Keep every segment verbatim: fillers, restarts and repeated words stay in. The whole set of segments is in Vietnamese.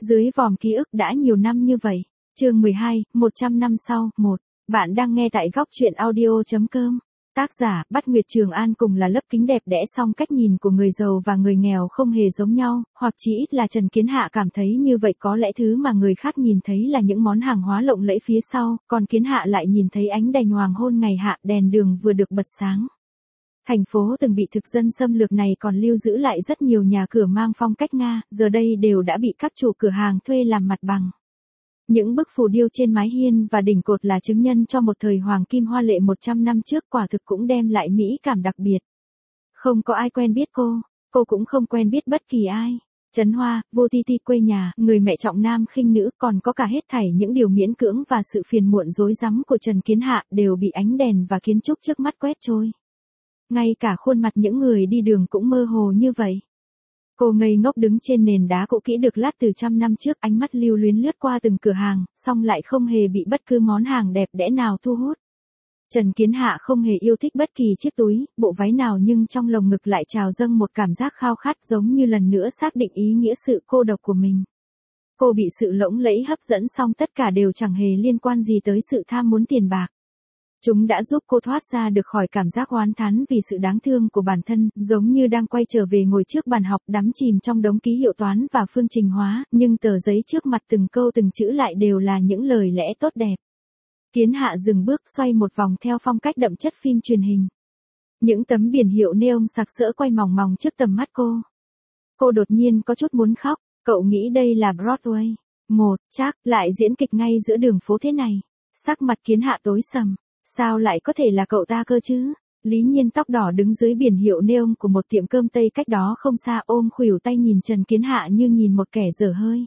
Dưới vòm ký ức đã nhiều năm như vậy. Chương mười hai, một trăm năm sau, một. Bạn đang nghe tại góc truyện audio chấm com. Tác giả, Bát Nguyệt Trường An. Cùng là lớp kính đẹp đẽ song cách nhìn của người giàu và người nghèo không hề giống nhau, hoặc chỉ ít là Trần Kiến Hạ cảm thấy như vậy, có lẽ thứ mà người khác nhìn thấy là những món hàng hóa lộng lẫy phía sau, còn Kiến Hạ lại nhìn thấy ánh đèn hoàng hôn ngày hạ, đèn đường vừa được bật sáng. Thành phố từng bị thực dân xâm lược này còn lưu giữ lại rất nhiều nhà cửa mang phong cách Nga, giờ đây đều đã bị các chủ cửa hàng thuê làm mặt bằng. Những bức phù điêu trên mái hiên và đỉnh cột là chứng nhân cho một thời hoàng kim hoa lệ một trăm năm trước, quả thực cũng đem lại mỹ cảm đặc biệt. Không có ai quen biết cô, cô cũng không quen biết bất kỳ ai. Trấn Hoa, vô ti ti quê nhà, người mẹ trọng nam khinh nữ, còn có cả hết thảy những điều miễn cưỡng và sự phiền muộn rối rắm của Trần Kiến Hạ đều bị ánh đèn và kiến trúc trước mắt quét trôi. Ngay cả khuôn mặt những người đi đường cũng mơ hồ như vậy. Cô ngây ngốc đứng trên nền đá cũ kỹ được lát từ trăm năm trước, ánh mắt lưu luyến lướt qua từng cửa hàng, song lại không hề bị bất cứ món hàng đẹp đẽ nào thu hút. Trần Kiến Hạ không hề yêu thích bất kỳ chiếc túi, bộ váy nào, nhưng trong lồng ngực lại trào dâng một cảm giác khao khát, giống như lần nữa xác định ý nghĩa sự cô độc của mình. Cô bị sự lỗng lẫy hấp dẫn, song tất cả đều chẳng hề liên quan gì tới sự tham muốn tiền bạc. Chúng đã giúp cô thoát ra được khỏi cảm giác oán thán vì sự đáng thương của bản thân, giống như đang quay trở về ngồi trước bàn học đắm chìm trong đống ký hiệu toán và phương trình hóa, nhưng tờ giấy trước mặt từng câu từng chữ lại đều là những lời lẽ tốt đẹp. Kiến Hạ dừng bước, xoay một vòng theo phong cách đậm chất phim truyền hình. Những tấm biển hiệu neon sặc sỡ quay mòng mòng trước tầm mắt cô. Cô đột nhiên có chút muốn khóc, cậu nghĩ đây là Broadway. Một, chắc, lại diễn kịch ngay giữa đường phố thế này. Sắc mặt Kiến Hạ tối sầm. Sao lại có thể là cậu ta cơ chứ? Lý Nhiên tóc đỏ đứng dưới biển hiệu neon của một tiệm cơm Tây cách đó không xa, ôm khuỷu tay nhìn Trần Kiến Hạ như nhìn một kẻ dở hơi.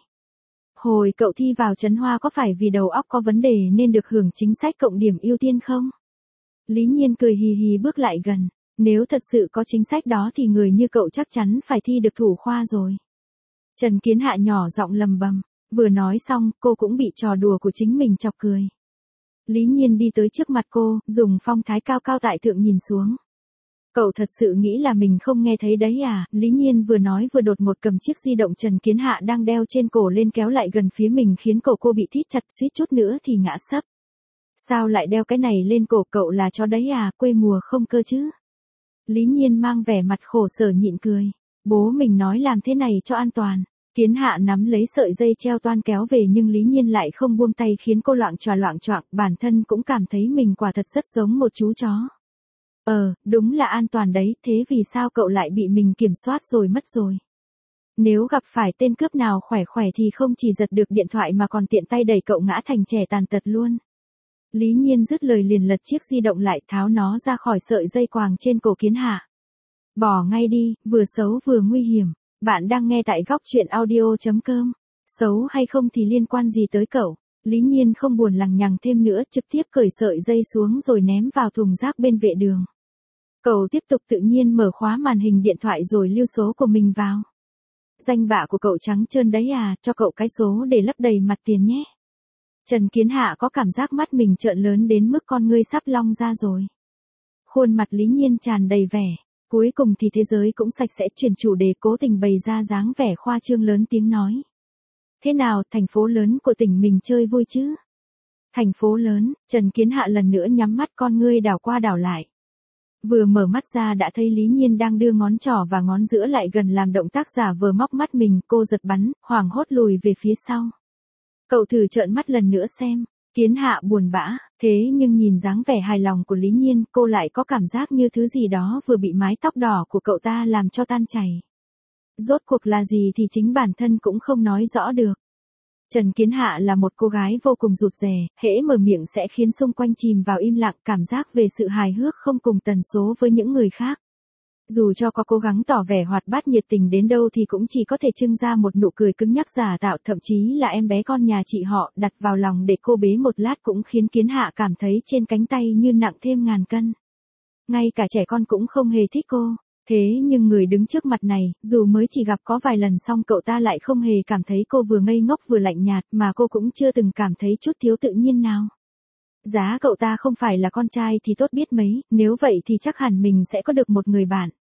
Hồi cậu thi vào Trấn Hoa có phải vì đầu óc có vấn đề nên được hưởng chính sách cộng điểm ưu tiên không? Lý Nhiên cười hì hì bước lại gần. Nếu thật sự có chính sách đó thì người như cậu chắc chắn phải thi được thủ khoa rồi. Trần Kiến Hạ nhỏ giọng lầm bầm. Vừa nói xong, cô cũng bị trò đùa của chính mình chọc cười. Lý Nhiên đi tới trước mặt cô, dùng phong thái cao cao tại thượng nhìn xuống. Cậu thật sự nghĩ là mình không nghe thấy đấy à? Lý Nhiên vừa nói vừa đột một cầm chiếc di động Trần Kiến Hạ đang đeo trên cổ lên, kéo lại gần phía mình khiến cổ cô bị thít chặt, suýt chút nữa thì ngã sấp. Sao lại đeo cái này lên cổ cậu, là cho đấy à, quê mùa không cơ chứ? Lý Nhiên mang vẻ mặt khổ sở nhịn cười. Bố mình nói làm thế này cho an toàn. Kiến Hạ nắm lấy sợi dây treo toan kéo về, nhưng Lý Nhiên lại không buông tay khiến cô loạng choạng loạng choạng, bản thân cũng cảm thấy mình quả thật rất giống một chú chó. Ờ, đúng là an toàn đấy, thế vì sao cậu lại bị mình kiểm soát rồi mất rồi? Nếu gặp phải tên cướp nào khỏe khỏe thì không chỉ giật được điện thoại mà còn tiện tay đẩy cậu ngã thành trẻ tàn tật luôn. Lý Nhiên dứt lời liền lật chiếc di động lại, tháo nó ra khỏi sợi dây quàng trên cổ Kiến Hạ. Bỏ ngay đi, vừa xấu vừa nguy hiểm. Bạn đang nghe tại góc truyện audio chấm com. Xấu hay không thì liên quan gì tới cậu? Lý Nhiên không buồn lằng nhằng thêm nữa, trực tiếp cởi sợi dây xuống rồi ném vào thùng rác bên vệ đường. Cậu tiếp tục tự nhiên mở khóa màn hình điện thoại rồi lưu số của mình vào. Danh bạ của cậu trắng trơn đấy à, cho cậu cái số để lấp đầy mặt tiền nhé. Trần Kiến Hạ có cảm giác mắt mình trợn lớn đến mức con ngươi sắp long ra rồi. Khuôn mặt Lý Nhiên tràn đầy vẻ. Cuối cùng thì thế giới cũng sạch sẽ, chuyển chủ đề, cố tình bày ra dáng vẻ khoa trương, lớn tiếng nói. Thế nào, thành phố lớn của tỉnh mình chơi vui chứ? Thành phố lớn, Trần Kiến Hạ lần nữa nhắm mắt, con ngươi đảo qua đảo lại. Vừa mở mắt ra đã thấy Lý Nhiên đang đưa ngón trỏ và ngón giữa lại gần làm động tác giả vờ móc mắt mình, cô giật bắn, hoảng hốt lùi về phía sau. Cậu thử trợn mắt lần nữa xem. Kiến Hạ buồn bã, thế nhưng nhìn dáng vẻ hài lòng của Lý Nhiên, cô lại có cảm giác như thứ gì đó vừa bị mái tóc đỏ của cậu ta làm cho tan chảy. Rốt cuộc là gì thì chính bản thân cũng không nói rõ được. Trần Kiến Hạ là một cô gái vô cùng rụt rè, hễ mở miệng sẽ khiến xung quanh chìm vào im lặng, cảm giác về sự hài hước không cùng tần số với những người khác. Dù cho có cố gắng tỏ vẻ hoạt bát nhiệt tình đến đâu thì cũng chỉ có thể trưng ra một nụ cười cứng nhắc giả tạo, thậm chí là em bé con nhà chị họ đặt vào lòng để cô bế một lát cũng khiến Kiến Hạ cảm thấy trên cánh tay như nặng thêm ngàn cân. Ngay cả trẻ con cũng không hề thích cô. Thế nhưng người đứng trước mặt này, dù mới chỉ gặp có vài lần song cậu ta lại không hề cảm thấy cô vừa ngây ngốc vừa lạnh nhạt, mà cô cũng chưa từng cảm thấy chút thiếu tự nhiên nào. Giá cậu ta không phải là con trai thì tốt biết mấy, nếu vậy thì chắc hẳn mình sẽ có được một người bạn.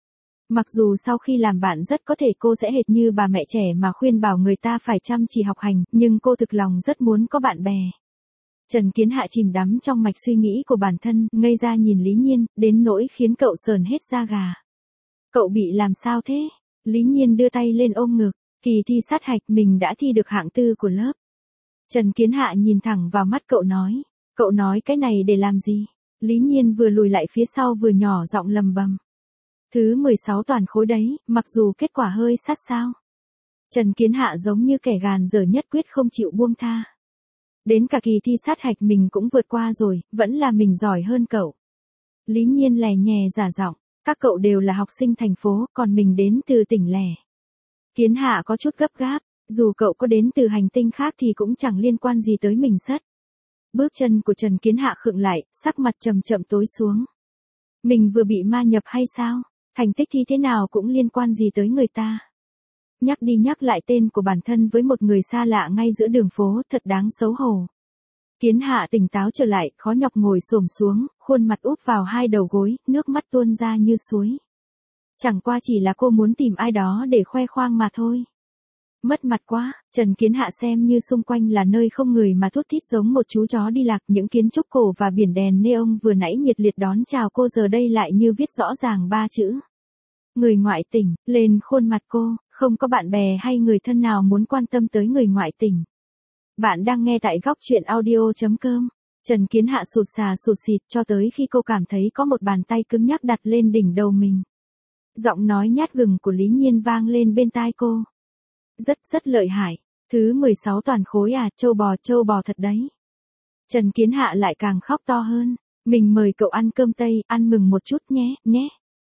Mặc dù sau khi làm bạn rất có thể cô sẽ hệt như bà mẹ trẻ mà khuyên bảo người ta phải chăm chỉ học hành, nhưng cô thực lòng rất muốn có bạn bè. Trần Kiến Hạ chìm đắm trong mạch suy nghĩ của bản thân, ngây ra nhìn Lý Nhiên, đến nỗi khiến cậu sờn hết da gà. Cậu bị làm sao thế? Lý Nhiên đưa tay lên ôm ngực, kỳ thi sát hạch mình đã thi được hạng tư của lớp. Trần Kiến Hạ nhìn thẳng vào mắt cậu nói, cậu nói cái này để làm gì? Lý Nhiên vừa lùi lại phía sau vừa nhỏ giọng lầm bầm. Thứ mười sáu toàn khối đấy, mặc dù kết quả hơi sát sao. Trần Kiến Hạ giống như kẻ gàn dở nhất quyết không chịu buông tha. Đến cả kỳ thi sát hạch mình cũng vượt qua rồi, vẫn là mình giỏi hơn cậu. Lý Nhiên lè nhè giả giọng, các cậu đều là học sinh thành phố, còn mình đến từ tỉnh lẻ. Kiến Hạ có chút gấp gáp, dù cậu có đến từ hành tinh khác thì cũng chẳng liên quan gì tới mình sất. Bước chân của Trần Kiến Hạ khựng lại, sắc mặt chậm chậm tối xuống. Mình vừa bị ma nhập hay sao? Thành tích thi thế nào cũng liên quan gì tới người ta. Nhắc đi nhắc lại tên của bản thân với một người xa lạ ngay giữa đường phố, thật đáng xấu hổ. Kiến Hạ tỉnh táo trở lại, khó nhọc ngồi xổm xuống, khuôn mặt úp vào hai đầu gối, nước mắt tuôn ra như suối. Chẳng qua chỉ là cô muốn tìm ai đó để khoe khoang mà thôi. Mất mặt quá, Trần Kiến Hạ xem như xung quanh là nơi không người mà thút thít giống một chú chó đi lạc, những kiến trúc cổ và biển đèn neon vừa nãy nhiệt liệt đón chào cô giờ đây lại như viết rõ ràng ba chữ. Người ngoại tỉnh, lên khuôn mặt cô, không có bạn bè hay người thân nào muốn quan tâm tới người ngoại tỉnh. Bạn đang nghe tại góc truyện audio chấm com. Trần Kiến Hạ sụt sà sụt xịt cho tới khi cô cảm thấy có một bàn tay cứng nhắc đặt lên đỉnh đầu mình. Giọng nói nhát gừng của Lý Nhiên vang lên bên tai cô. Rất rất lợi hại, thứ mười sáu toàn khối à, châu bò châu bò thật đấy. Trần Kiến Hạ lại càng khóc to hơn, mình mời cậu ăn cơm Tây, ăn mừng một chút nhé, nhé.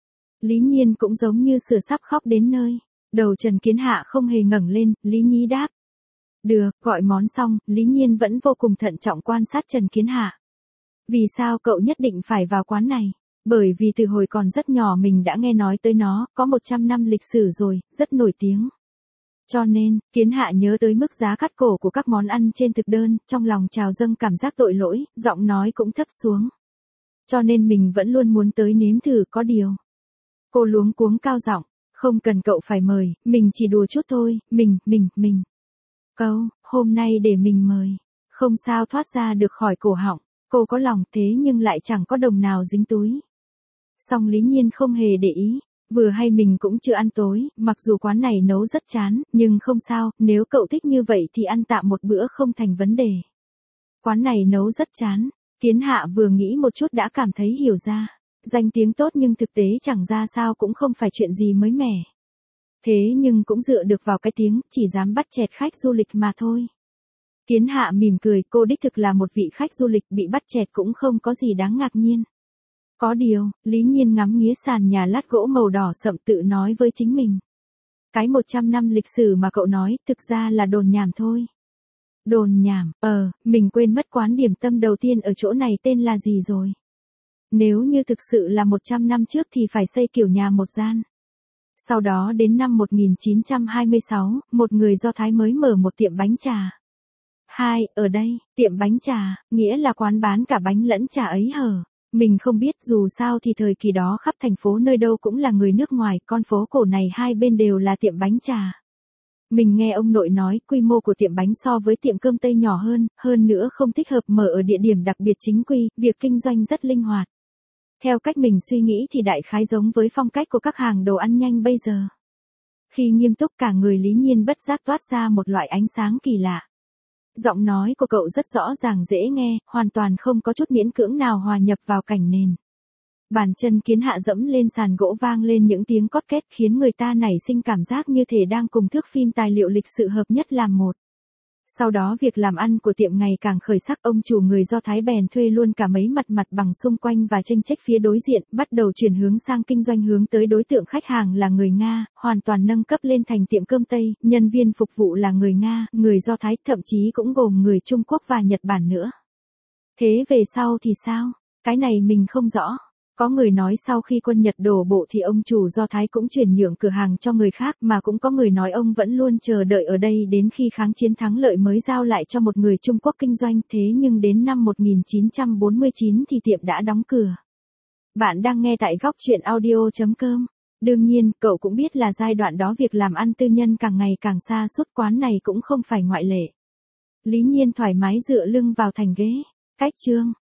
Lý Nhiên cũng giống như sửa sắp khóc đến nơi, đầu Trần Kiến Hạ không hề ngẩng lên, Lý Nhi đáp. Được, gọi món xong, Lý Nhiên vẫn vô cùng thận trọng quan sát Trần Kiến Hạ. Vì sao cậu nhất định phải vào quán này? Bởi vì từ hồi còn rất nhỏ mình đã nghe nói tới nó, có một trăm năm lịch sử rồi, rất nổi tiếng. Cho nên, Kiến Hạ nhớ tới mức giá cắt cổ của các món ăn trên thực đơn, trong lòng trào dâng cảm giác tội lỗi, giọng nói cũng thấp xuống. Cho nên mình vẫn luôn muốn tới nếm thử, có điều. Cô luống cuống cao giọng, không cần cậu phải mời, mình chỉ đùa chút thôi, mình, mình, mình. Câu, hôm nay để mình mời, không sao thoát ra được khỏi cổ họng, cô có lòng thế nhưng lại chẳng có đồng nào dính túi. Song Lý Nhiên không hề để ý. Vừa hay mình cũng chưa ăn tối, mặc dù quán này nấu rất chán, nhưng không sao, nếu cậu thích như vậy thì ăn tạm một bữa không thành vấn đề. Quán này nấu rất chán, Kiến Hạ vừa nghĩ một chút đã cảm thấy hiểu ra. Danh tiếng tốt nhưng thực tế chẳng ra sao cũng không phải chuyện gì mới mẻ. Thế nhưng cũng dựa được vào cái tiếng, chỉ dám bắt chẹt khách du lịch mà thôi. Kiến Hạ mỉm cười, cô đích thực là một vị khách du lịch, bị bắt chẹt cũng không có gì đáng ngạc nhiên. Có điều, Lý Nhiên ngắm nghía sàn nhà lát gỗ màu đỏ sậm tự nói với chính mình. Cái một trăm năm lịch sử mà cậu nói, thực ra là đồn nhảm thôi. Đồn nhảm, ờ, mình quên mất quán điểm tâm đầu tiên ở chỗ này tên là gì rồi. Nếu như thực sự là một trăm năm trước thì phải xây kiểu nhà một gian. Sau đó đến năm một nghìn chín trăm hai mươi sáu, một người Do Thái mới mở một tiệm bánh trà. Hai, ở đây, tiệm bánh trà, nghĩa là quán bán cả bánh lẫn trà ấy hở. Mình không biết, dù sao thì thời kỳ đó khắp thành phố nơi đâu cũng là người nước ngoài, con phố cổ này hai bên đều là tiệm bánh trà. Mình nghe ông nội nói quy mô của tiệm bánh so với tiệm cơm Tây nhỏ hơn, hơn nữa không thích hợp mở ở địa điểm đặc biệt chính quy, việc kinh doanh rất linh hoạt. Theo cách mình suy nghĩ thì đại khái giống với phong cách của các hàng đồ ăn nhanh bây giờ. Khi nghiêm túc cả người Lý Nhiên bất giác toát ra một loại ánh sáng kỳ lạ. Giọng nói của cậu rất rõ ràng dễ nghe, hoàn toàn không có chút miễn cưỡng nào hòa nhập vào cảnh nền. Bàn chân Kiến Hạ dẫm lên sàn gỗ vang lên những tiếng cót két khiến người ta nảy sinh cảm giác như thể đang cùng thước phim tài liệu lịch sự hợp nhất làm một. Sau đó việc làm ăn của tiệm ngày càng khởi sắc, ông chủ người Do Thái bèn thuê luôn cả mấy mặt mặt bằng xung quanh và tranh trách phía đối diện, bắt đầu chuyển hướng sang kinh doanh hướng tới đối tượng khách hàng là người Nga, hoàn toàn nâng cấp lên thành tiệm cơm Tây, nhân viên phục vụ là người Nga, người Do Thái, thậm chí cũng gồm người Trung Quốc và Nhật Bản nữa. Thế về sau thì sao? Cái này mình không rõ. Có người nói sau khi quân Nhật đổ bộ thì ông chủ Do Thái cũng chuyển nhượng cửa hàng cho người khác, mà cũng có người nói ông vẫn luôn chờ đợi ở đây đến khi kháng chiến thắng lợi mới giao lại cho một người Trung Quốc kinh doanh, thế nhưng đến năm một nghìn chín trăm bốn mươi chín thì tiệm đã đóng cửa. Bạn đang nghe tại góc truyện audio chấm com. Đương nhiên, cậu cũng biết là giai đoạn đó việc làm ăn tư nhân càng ngày càng xa suốt, quán này cũng không phải ngoại lệ. Lý Nhiên thoải mái dựa lưng vào thành ghế. Cách chương